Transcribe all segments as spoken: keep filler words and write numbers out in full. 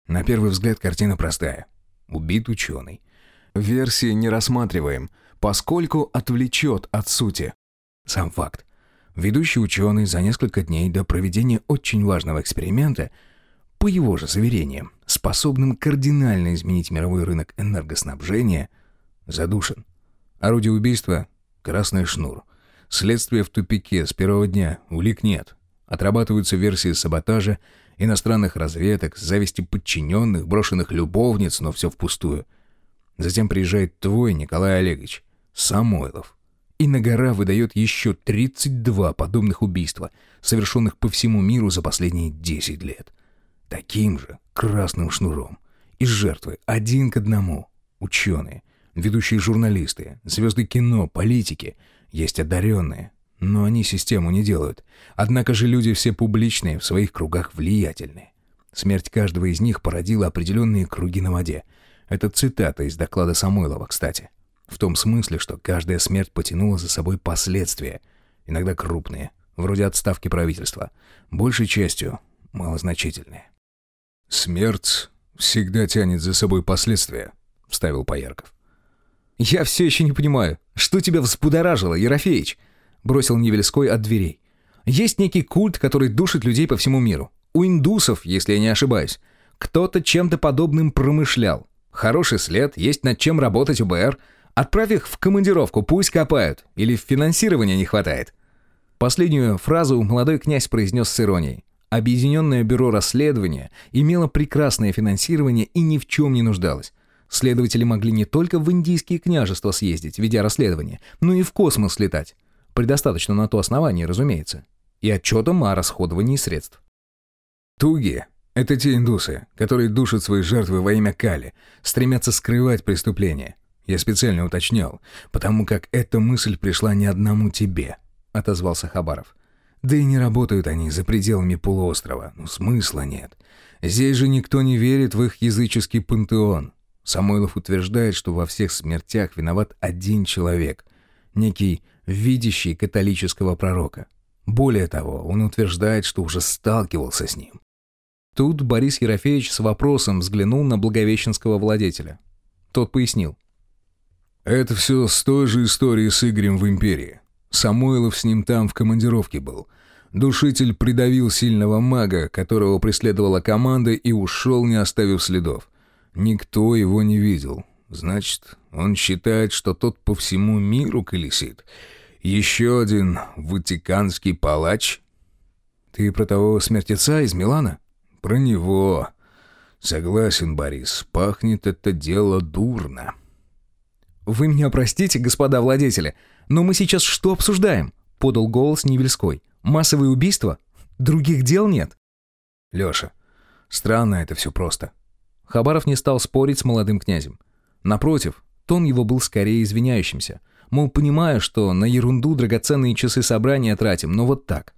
На первый взгляд картина простая. Убит ученый. Версии не рассматриваем, поскольку отвлечет от сути. Сам факт. Ведущий ученый за несколько дней до проведения очень важного эксперимента, по его же заверениям, способным кардинально изменить мировой рынок энергоснабжения, задушен. Орудие убийства — красный шнур. Следствие в тупике с первого дня, улик нет. Отрабатываются версии саботажа, иностранных разведок, зависти подчиненных, брошенных любовниц, но все впустую. Затем приезжает твой Николай Олегович, Самойлов, и на гора выдает еще тридцать два подобных убийства, совершенных по всему миру за последние десять лет. Таким же красным шнуром. И жертвы один к одному. Ученые, ведущие журналисты, звезды кино, политики. Есть одаренные, но они систему не делают. Однако же люди все публичные, в своих кругах влиятельные. Смерть каждого из них породила определенные круги на воде. Это цитата из доклада Самойлова, кстати. В том смысле, что каждая смерть потянула за собой последствия, иногда крупные, вроде отставки правительства, большей частью малозначительные. «Смерть всегда тянет за собой последствия», — вставил Поярков. «Я все еще не понимаю, что тебя взбудоражило, Ерофеич?» — бросил Невельской от дверей. «Есть некий культ, который душит людей по всему миру. У индусов, если я не ошибаюсь. Кто-то чем-то подобным промышлял. Хороший след, есть над чем работать УБР. Отправь их в командировку, пусть копают. Или финансирования не хватает». Последнюю фразу молодой князь произнес с иронией. Объединенное бюро расследования имело прекрасное финансирование и ни в чем не нуждалось. Следователи могли не только в индийские княжества съездить, ведя расследование, но и в космос летать. Предостаточно на то основание, разумеется. И отчетом о расходовании средств. Туги — это те индусы, которые душат свои жертвы во имя Кали, стремятся скрывать преступления. Я специально уточнял, потому как эта мысль пришла не одному тебе, — отозвался Хабаров. Да и не работают они за пределами полуострова, ну смысла нет. Здесь же никто не верит в их языческий пантеон. Самойлов утверждает, что во всех смертях виноват один человек, некий видящий католического пророка. Более того, он утверждает, что уже сталкивался с ним. Тут Борис Ерофеевич с вопросом взглянул на благовещенского владетеля. Тот пояснил. Это все с той же историей с Игорем в империи. Самойлов с ним там в командировке был. Душитель придавил сильного мага, которого преследовала команда, и ушел, не оставив следов. Никто его не видел. Значит, он считает, что тот по всему миру колесит. Еще один ватиканский палач. Ты про того смертеца из Милана? Про него. Согласен, Борис, пахнет это дело дурно. Вы меня простите, господа владетели, но мы сейчас что обсуждаем? Подал голос Невельской. Массовые убийства? Других дел нет? Леша, странно это все просто. Хабаров не стал спорить с молодым князем. Напротив, тон его был скорее извиняющимся. Мол, понимаю, что на ерунду драгоценные часы собрания тратим, но вот так.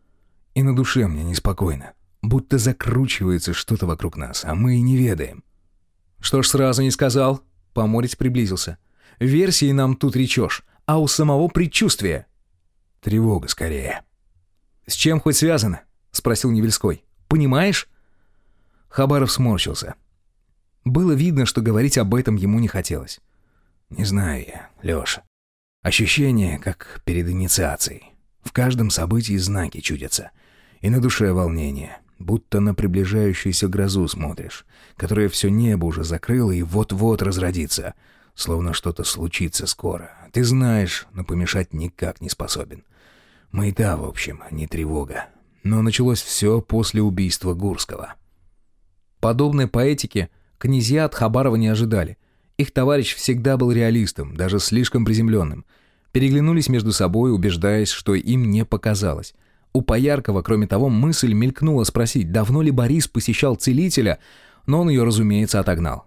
И на душе мне неспокойно. Будто закручивается что-то вокруг нас, а мы и не ведаем. Что ж сразу не сказал? Поморец приблизился. Версии нам тут речешь, а у самого предчувствие. Тревога скорее. С чем хоть связано? Спросил Невельской. Понимаешь? Хабаров сморщился. Было видно, что говорить об этом ему не хотелось. Не знаю я, Леша. Ощущение, как перед инициацией. В каждом событии знаки чудятся. И на душе волнение, будто на приближающуюся грозу смотришь, которая все небо уже закрыла и вот-вот разродится, словно что-то случится скоро. Ты знаешь, но помешать никак не способен. Маята, в общем, не тревога. Но началось все после убийства Гурского. Подобной поэтики князья от Хабарова не ожидали. Их товарищ всегда был реалистом, даже слишком приземленным. Переглянулись между собой, убеждаясь, что им не показалось. У Пояркова, кроме того, мысль мелькнула спросить, давно ли Борис посещал целителя, но он ее, разумеется, отогнал.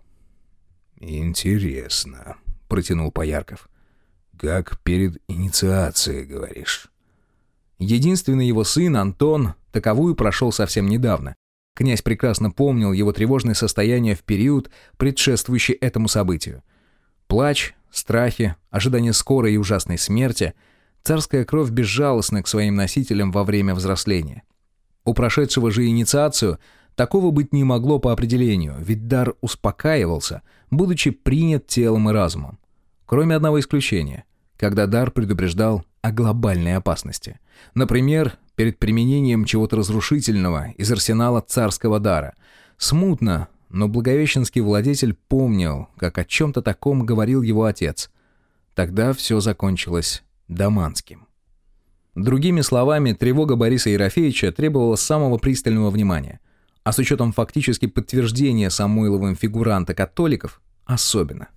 «Интересно», — протянул Поярков. «Как перед инициацией, говоришь?» Единственный его сын, Антон, таковую прошел совсем недавно. Князь прекрасно помнил его тревожное состояние в период, предшествующий этому событию. Плач, страхи, ожидание скорой и ужасной смерти, царская кровь безжалостна к своим носителям во время взросления. У прошедшего же инициацию Такого быть не могло по определению, ведь дар успокаивался, будучи принят телом и разумом. Кроме одного исключения, когда дар предупреждал о глобальной опасности. Например, перед применением чего-то разрушительного из арсенала царского дара. Смутно, но благовещенский владетель помнил, как о чем-то таком говорил его отец. Тогда все закончилось Даманским. Другими словами, тревога Бориса Ерофеевича требовала самого пристального внимания. А с учетом фактически подтверждения Самойловым фигуранта католиков, особенно.